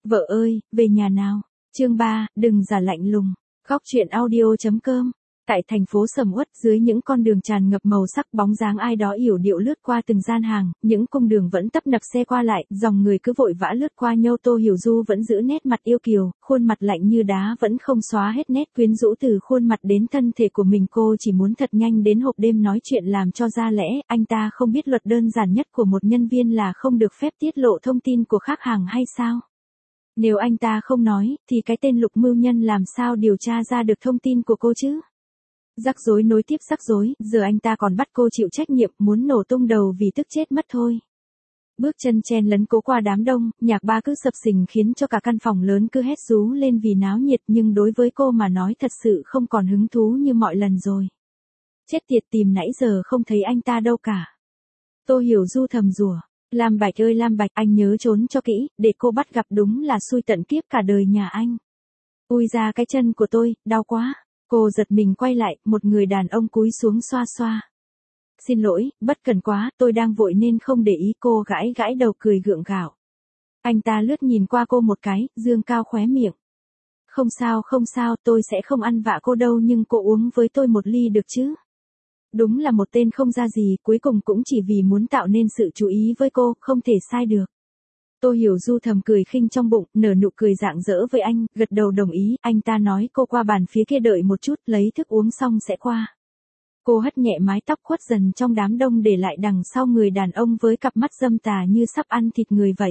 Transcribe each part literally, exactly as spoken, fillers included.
Vợ ơi, về nhà nào. Chương ba, đừng giả lạnh lùng. Góc truyện audio.com. Tại thành phố sầm uất, dưới những con đường tràn ngập màu sắc, bóng dáng ai đó yểu điệu lướt qua từng gian hàng, những cung đường vẫn tấp nập xe qua lại, dòng người cứ vội vã lướt qua nhau. Tô Hiểu Du vẫn giữ nét mặt yêu kiều, khuôn mặt lạnh như đá vẫn không xóa hết nét quyến rũ từ khuôn mặt đến thân thể của mình. Cô chỉ muốn thật nhanh đến hộp đêm nói chuyện làm cho ra lẽ. Anh ta không biết luật đơn giản nhất của một nhân viên là không được phép tiết lộ thông tin của khách hàng hay sao? Nếu anh ta không nói, thì cái tên Lục Mưu Nhân làm sao điều tra ra được thông tin của cô chứ? Rắc rối nối tiếp rắc rối, giờ anh ta còn bắt cô chịu trách nhiệm, muốn nổ tung đầu vì tức chết mất thôi. Bước chân chen lấn cố qua đám đông, nhạc ba cứ sập sình khiến cho cả căn phòng lớn cứ hét rú lên vì náo nhiệt, nhưng đối với cô mà nói thật sự không còn hứng thú như mọi lần rồi. Chết tiệt, tìm nãy giờ không thấy anh ta đâu cả. Tô Hiểu Du thầm rủa. Lam Bạch ơi Lam Bạch, anh nhớ trốn cho kỹ, để cô bắt gặp đúng là xui tận kiếp cả đời nhà anh. Ui ra cái chân của tôi, đau quá. Cô giật mình quay lại, một người đàn ông cúi xuống xoa xoa. Xin lỗi, bất cần quá, tôi đang vội nên không để ý. Cô gãi gãi đầu cười gượng gạo. Anh ta lướt nhìn qua cô một cái, dương cao khóe miệng. Không sao không sao, tôi sẽ không ăn vạ cô đâu, nhưng cô uống với tôi một ly được chứ? Đúng là một tên không ra gì, cuối cùng cũng chỉ vì muốn tạo nên sự chú ý với cô, không thể sai được. Tô Hiểu Du thầm cười khinh trong bụng, nở nụ cười rạng rỡ với anh, gật đầu đồng ý. Anh ta nói cô qua bàn phía kia đợi một chút, lấy thức uống xong sẽ qua. Cô hất nhẹ mái tóc khuất dần trong đám đông để lại đằng sau người đàn ông với cặp mắt dâm tà như sắp ăn thịt người vậy.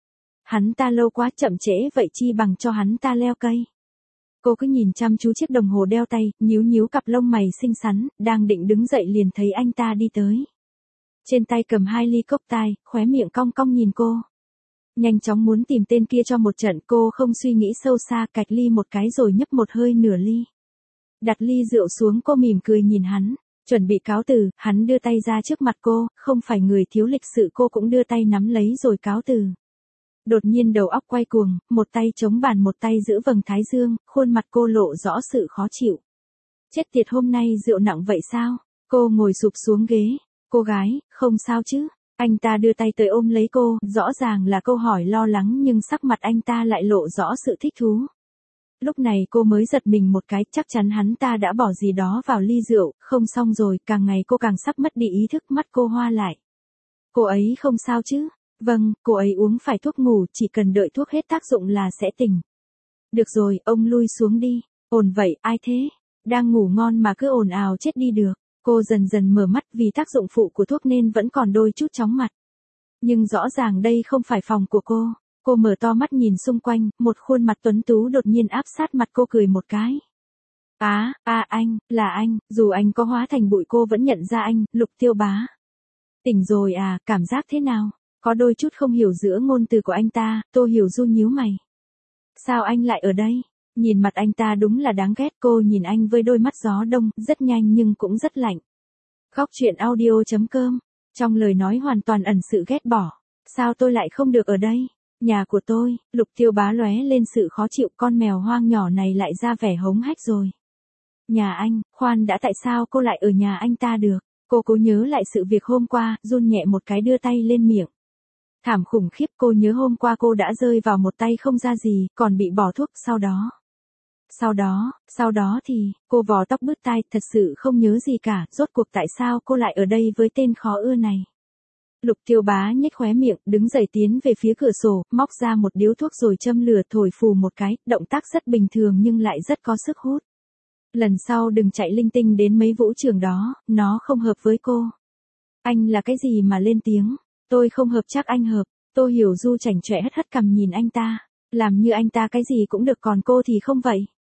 Hắn ta lâu quá, chậm trễ vậy chi bằng cho hắn ta leo cây. Cô cứ nhìn chăm chú chiếc đồng hồ đeo tay, nhíu nhíu cặp lông mày xinh xắn, đang định đứng dậy liền thấy anh ta đi tới. Trên tay cầm hai ly cốc tai, khóe miệng cong cong nhìn cô. Nhanh chóng muốn tìm tên kia cho một trận, cô không suy nghĩ sâu xa, cạch ly một cái rồi nhấp một hơi nửa ly. Đặt ly rượu xuống, cô mỉm cười nhìn hắn, chuẩn bị cáo từ, hắn đưa tay ra trước mặt cô, không phải người thiếu lịch sự, cô cũng đưa tay nắm lấy rồi cáo từ. Đột nhiên đầu óc quay cuồng, một tay chống bàn một tay giữ vầng thái dương, khuôn mặt cô lộ rõ sự khó chịu. Chết tiệt, hôm nay rượu nặng vậy sao? Cô ngồi sụp xuống ghế. Cô gái, không sao chứ? Anh ta đưa tay tới ôm lấy cô, rõ ràng là câu hỏi lo lắng nhưng sắc mặt anh ta lại lộ rõ sự thích thú. Lúc này cô mới giật mình một cái, chắc chắn hắn ta đã bỏ gì đó vào ly rượu, không xong rồi, càng ngày cô càng sắp mất đi ý thức, mắt cô hoa lại. Cô ấy không sao chứ? Vâng, cô ấy uống phải thuốc ngủ, chỉ cần đợi thuốc hết tác dụng là sẽ tỉnh. Được rồi, ông lui xuống đi. Ồn vậy, ai thế? Đang ngủ ngon mà cứ ồn ào chết đi được. Cô dần dần mở mắt, vì tác dụng phụ của thuốc nên vẫn còn đôi chút chóng mặt. Nhưng rõ ràng đây không phải phòng của cô. Cô mở to mắt nhìn xung quanh, một khuôn mặt tuấn tú đột nhiên áp sát mặt cô, cười một cái. Á, à, à anh, là anh, dù anh có hóa thành bụi cô vẫn nhận ra anh, Lục Tiêu Bá. Tỉnh rồi à, cảm giác thế nào? Có đôi chút không hiểu giữa ngôn từ của anh ta. Tô Hiểu Du nhíu mày. Sao anh lại ở đây? Nhìn mặt anh ta đúng là đáng ghét. Cô nhìn anh với đôi mắt gió đông, rất nhanh nhưng cũng rất lạnh. Góc truyện audio.com. Trong lời nói hoàn toàn ẩn sự ghét bỏ. Sao tôi lại không được ở đây? Nhà của tôi. Lục Tiêu Bá lóe lên sự khó chịu, con mèo hoang nhỏ này lại ra vẻ hống hách rồi. Nhà anh, khoan đã, tại sao cô lại ở nhà anh ta được? Cô cố nhớ lại sự việc hôm qua, run nhẹ một cái đưa tay lên miệng. Thảm khủng khiếp, cô nhớ hôm qua cô đã rơi vào một tay không ra gì, còn bị bỏ thuốc, sau đó. Sau đó, sau đó thì, cô vò tóc bứt tai, thật sự không nhớ gì cả, rốt cuộc tại sao cô lại ở đây với tên khó ưa này. Lục Tiêu Bá nhếch khóe miệng, đứng dậy tiến về phía cửa sổ, móc ra một điếu thuốc rồi châm lửa thổi phù một cái, động tác rất bình thường nhưng lại rất có sức hút. Lần sau đừng chạy linh tinh đến mấy vũ trường đó, nó không hợp với cô. Anh là cái gì mà lên tiếng? Tôi không hợp chắc anh hợp. Tô Hiểu Du chảnh chọe hất hất cằm nhìn anh ta. Làm như anh ta cái gì cũng được còn cô thì không vậy.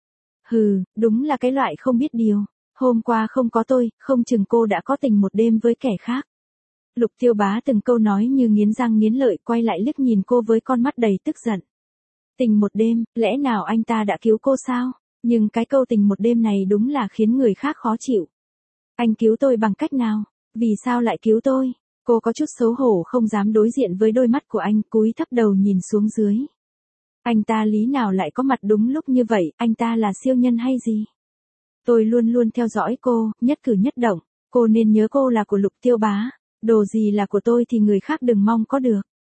Hừ, đúng là cái loại không biết điều. Hôm qua không có tôi, không chừng cô đã có tình một đêm với kẻ khác. Lục Tiêu Bá từng câu nói như nghiến răng nghiến lợi, quay lại liếc nhìn cô với con mắt đầy tức giận. Tình một đêm, lẽ nào anh ta đã cứu cô sao? Nhưng cái câu tình một đêm này đúng là khiến người khác khó chịu. Anh cứu tôi bằng cách nào? Vì sao lại cứu tôi? Cô có chút xấu hổ không dám đối diện với đôi mắt của anh, cúi thấp đầu nhìn xuống dưới. Anh ta lý nào lại có mặt đúng lúc như vậy, anh ta là siêu nhân hay gì? Tôi luôn luôn theo dõi cô, nhất cử nhất động, cô nên nhớ cô là của Lục Tiêu Bá, đồ gì là của tôi thì người khác đừng mong có được.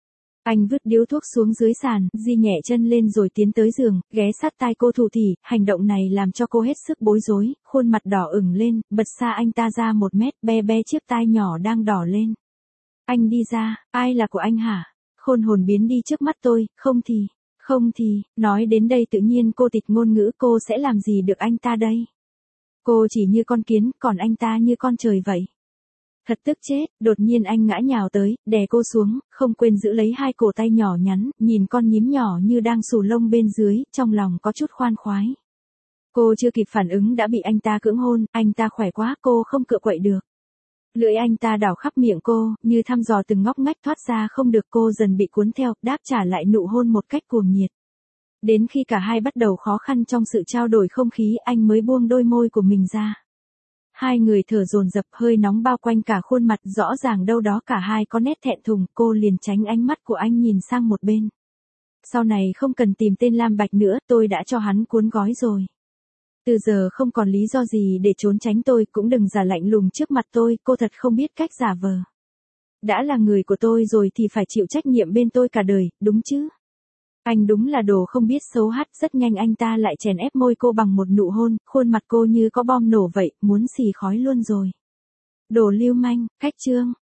Anh vứt điếu thuốc xuống dưới sàn, di nhẹ chân lên rồi tiến tới giường, ghé sát tai cô thủ thỉ, hành động này làm cho cô hết sức bối rối, khuôn mặt đỏ ửng lên, bật xa anh ta ra một mét, be be chiếc tai nhỏ đang đỏ lên. Anh đi ra, ai là của anh hả? Khôn hồn biến đi trước mắt tôi, không thì, không thì, nói đến đây tự nhiên cô tịch ngôn ngữ, cô sẽ làm gì được anh ta đây? Cô chỉ như con kiến, còn anh ta như con trời vậy. Thật tức chết, đột nhiên anh ngã nhào tới, đè cô xuống, không quên giữ lấy hai cổ tay nhỏ nhắn, nhìn con nhím nhỏ như đang xù lông bên dưới, trong lòng có chút khoan khoái. Cô chưa kịp phản ứng đã bị anh ta cưỡng hôn, anh ta khỏe quá, cô không cựa quậy được. Lưỡi anh ta đảo khắp miệng cô, như thăm dò từng ngóc ngách thoát ra không được, cô dần bị cuốn theo, đáp trả lại nụ hôn một cách cuồng nhiệt. Đến khi cả hai bắt đầu khó khăn trong sự trao đổi không khí, anh mới buông đôi môi của mình ra. Hai người thở dồn dập, hơi nóng bao quanh cả khuôn mặt, rõ ràng đâu đó cả hai có nét thẹn thùng, cô liền tránh ánh mắt của anh nhìn sang một bên. Sau này không cần tìm tên Lam Bạch nữa, tôi đã cho hắn cuốn gói rồi. Từ giờ không còn lý do gì để trốn tránh tôi, cũng đừng giả lạnh lùng trước mặt tôi, cô thật không biết cách giả vờ. Đã là người của tôi rồi thì phải chịu trách nhiệm bên tôi cả đời, đúng chứ? Anh đúng là đồ không biết xấu hắt, rất nhanh anh ta lại chèn ép môi cô bằng một nụ hôn, khuôn mặt cô như có bom nổ vậy, muốn xì khói luôn rồi. Đồ lưu manh, khách trương.